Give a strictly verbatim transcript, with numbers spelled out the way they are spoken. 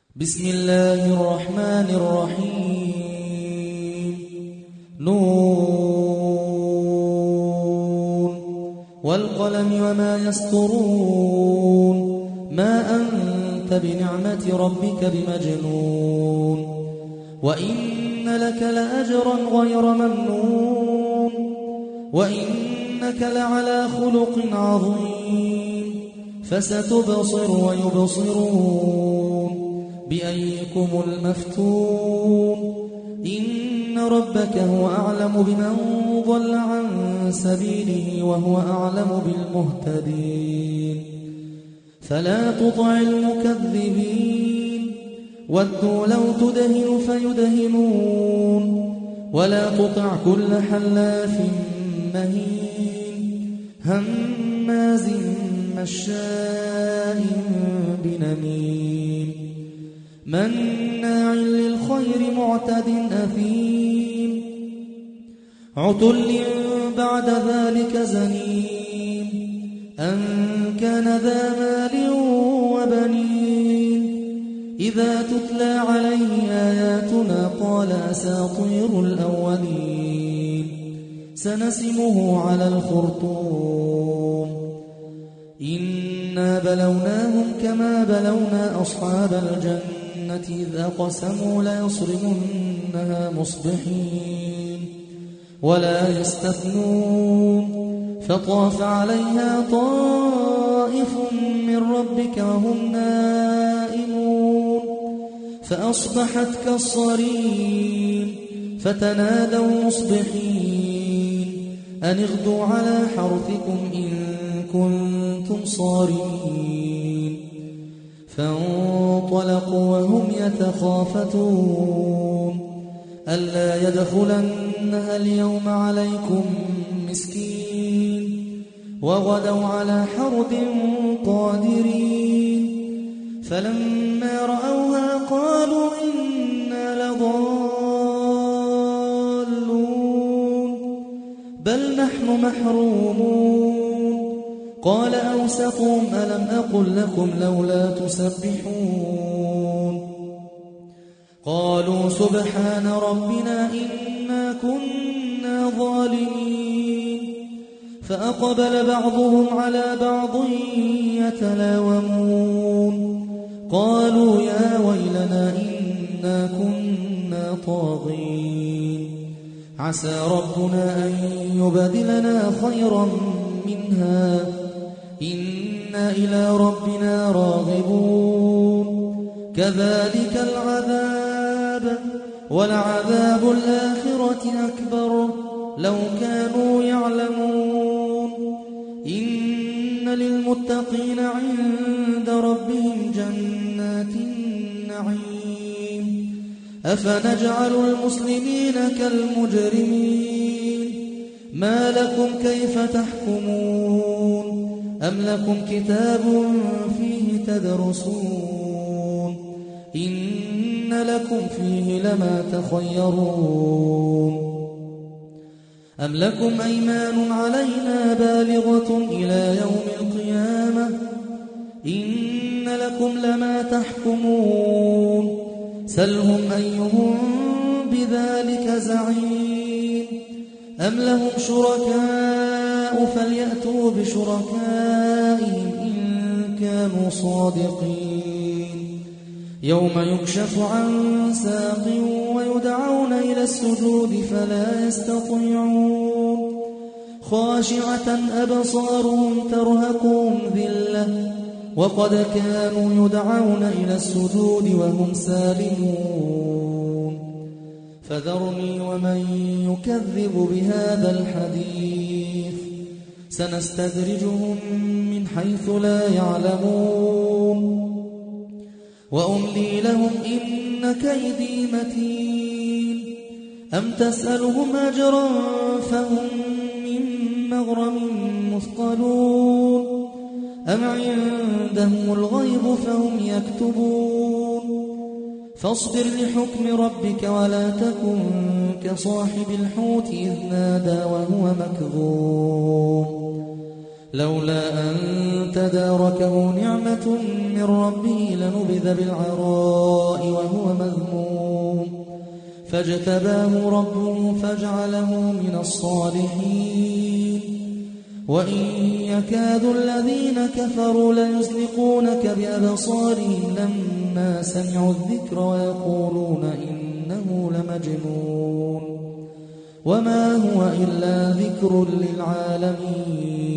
بسم الله الرحمن الرحيم. نون والقلم وما يسطرون ما أنت بنعمة ربك بمجنون وإن لك لأجرا غير ممنون وإنك لعلى خلق عظيم فستبصر ويبصرون بأيكم المفتون إن ربك هو أعلم بمن ضل عن سبيله وهو أعلم بالمهتدين فلا تطع المكذبين ودوا لو تدهن فيدهنون ولا تطع كل حلاف مهين هماز مشاء بنميم مناع للخير معتد أثيم عتل بعد ذلك زنيم أن كان ذا مال وبنين إذا تتلى عليه آياتنا قال أساطير الأولين سنسمه على الخرطوم إنا بلوناهم كما بلونا أصحاب الجنة إذ أقسموا ليصرمنها مصبحين ولا يستثنون فطاف عليها طائف من ربك وهم نائمون فأصبحت كالصريم فتنادوا مصبحين أن اغدوا على حرثكم إن كنتم صارمين فانطلقوا وهم يتخافتون ألا يدخلنها اليوم عليكم مسكين وغدوا على حرد قادرين فلما رأوها قالوا إنا لضالون بل نحن محرومون قال أوسطهم ألم أقل لكم لولا تسبحون قالوا سبحان ربنا إنا كنا ظالمين فأقبل بعضهم على بعض يتلاومون قالوا يا ويلنا إنا كنا طاغين عسى ربنا أن يبدلنا خيرا منها إنا إلى ربنا راغبون كذلك العذاب ولعذاب الآخرة أكبر لو كانوا يعلمون إن للمتقين عند ربهم جنات النعيم أفنجعل المسلمين كالمجرمين ما لكم كيف تحكمون أم لكم كتاب فيه تدرسون إن لكم فيه لما تخيرون أم لكم أيمان علينا بالغة إلى يوم القيامة إن لكم لما تحكمون سلهم أيهم بذلك زعيم أم لهم شركاء فليأتوا بشركائهم إن كانوا صادقين يوم يكشف عن ساق ويدعون إلى السجود فلا يستطيعون خاشعة أبصارهم ترهقهم ذلة وقد كانوا يدعون إلى السجود وهم سالمون فذرني ومن يكذب بهذا الحديث سنستدرجهم من حيث لا يعلمون وأملي لهم إن كيدي متين أم تسألهم أجرا فهم من مغرم مثقلون أم عندهم الغيب فهم يكتبون فاصبر لحكم ربك ولا تكن كصاحب الحوت إذ نادى وهو مكظوم لولا أن تداركه نعمة من ربه لنبذ بالعراء وهو مذموم فاجتباه ربه فجعله من الصالحين وإن يكاد الذين كفروا ليزلقونك بأبصارهم لما سمعوا الذكر ويقولون إنه لمجنون وما هو إلا ذكر للعالمين